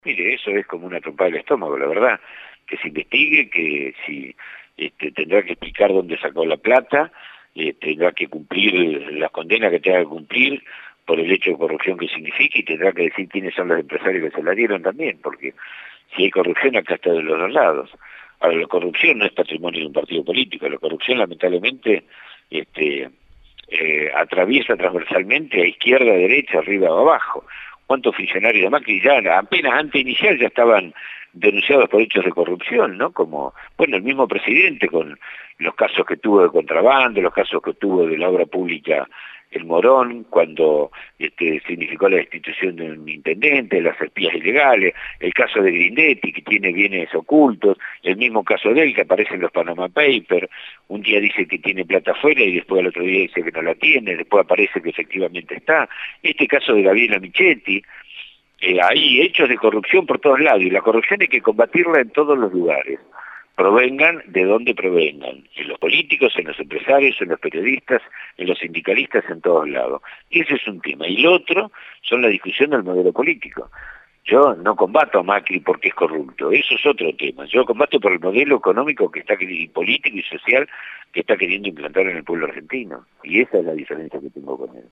Mire, eso es como una trompada del estómago, la verdad. Que se investigue, que si tendrá que explicar dónde sacó la plata, tendrá que cumplir las condenas que tenga que cumplir por el hecho de corrupción que significa y tendrá que decir quiénes son los empresarios que se la dieron también, porque si hay corrupción acá está de los dos lados. Ahora, la corrupción no es patrimonio de un partido político, la corrupción lamentablemente atraviesa transversalmente a izquierda, a derecha, arriba o abajo. ¿Cuántos funcionarios de Macri ya apenas antes de iniciar ya estaban denunciados por hechos de corrupción, ¿no? Como, bueno, el mismo presidente con los casos que tuvo de contrabando, los casos que tuvo de la obra pública el Morón, cuando significó la destitución de un intendente, las espías ilegales, el caso de Grindetti, que tiene bienes ocultos, el mismo caso de él, que aparece en los Panama Papers, un día dice que tiene plata afuera y después al otro día dice que no la tiene, después aparece que efectivamente está. Este caso de Gabriela Michetti, hay hechos de corrupción por todos lados, y la corrupción hay que combatirla en todos los lugares, provengan de donde provengan, en los políticos, en los empresarios, en los periodistas, en los sindicalistas, en todos lados. Y ese es un tema. Y el otro son la discusión del modelo político. Yo no combato a Macri porque es corrupto, eso es otro tema. Yo combato por el modelo económico que está y político y social que está queriendo implantar en el pueblo argentino. Y esa es la diferencia que tengo con él.